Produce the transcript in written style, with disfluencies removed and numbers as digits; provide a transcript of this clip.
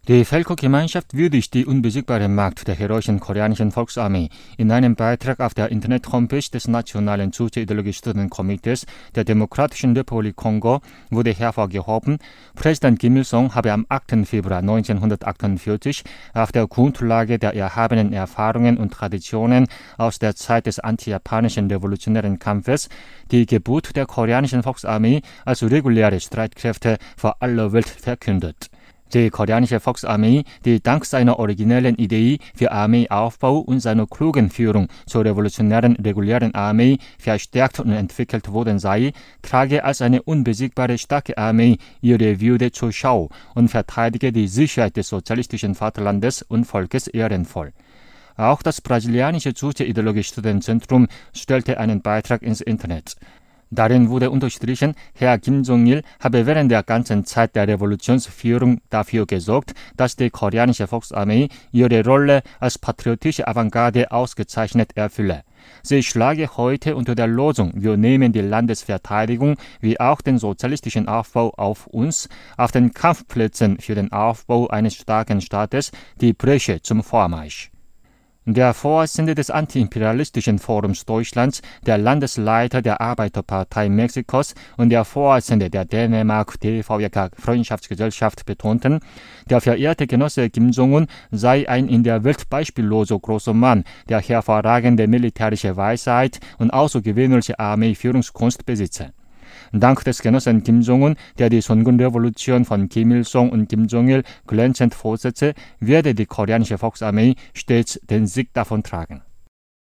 Die Völkergemeinschaft würdigt die unbesiegbare Macht der heroischen koreanischen Volksarmee. In einem Beitrag auf der Internet-Homepage des Nationalen Soziologisch-Studentenkomitees der Demokratischen Republik Kongo wurde hervorgehoben, Präsident Kim Il-sung habe am 8. Februar 1948 auf der Grundlage der erhabenen Erfahrungen und Traditionen aus der Zeit des anti-japanischen revolutionären Kampfes die Geburt der koreanischen Volksarmee als reguläre Streitkräfte vor aller Welt verkündet. Die koreanische Volksarmee, die dank seiner originellen Idee für Armeeaufbau und seiner klugen Führung zur revolutionären regulären Armee verstärkt und entwickelt worden sei, trage als eine unbesiegbare starke Armee ihre Würde zur Schau und verteidige die Sicherheit des sozialistischen Vaterlandes und Volkes ehrenvoll. Auch das brasilianische Soziologische Studentenzentrum stellte einen Beitrag ins Internet. Darin wurde unterstrichen, Herr Kim Jong-il habe während der ganzen Zeit der Revolutionsführung dafür gesorgt, dass die koreanische Volksarmee ihre Rolle als patriotische Avantgarde ausgezeichnet erfülle. Sie schlage heute unter der Losung, wir nehmen die Landesverteidigung wie auch den sozialistischen Aufbau auf uns, auf den Kampfplätzen für den Aufbau eines starken Staates die Bresche zum Vormarsch. Der Vorsitzende des Antiimperialistischen Forums Deutschlands, der Landesleiter der Arbeiterpartei Mexikos und der Vorsitzende der Dänemark-DVK Freundschaftsgesellschaft betonten, der verehrte Genosse Kim Jong-un sei ein in der Welt beispielloser großer Mann, der hervorragende militärische Weisheit und außergewöhnliche Armeeführungskunst besitze. Dank des Genossen Kim Jong-un, der die Songun-Revolution von Kim Il-sung und Kim Jong-il glänzend fortsetze, werde die koreanische Volksarmee stets den Sieg davontragen.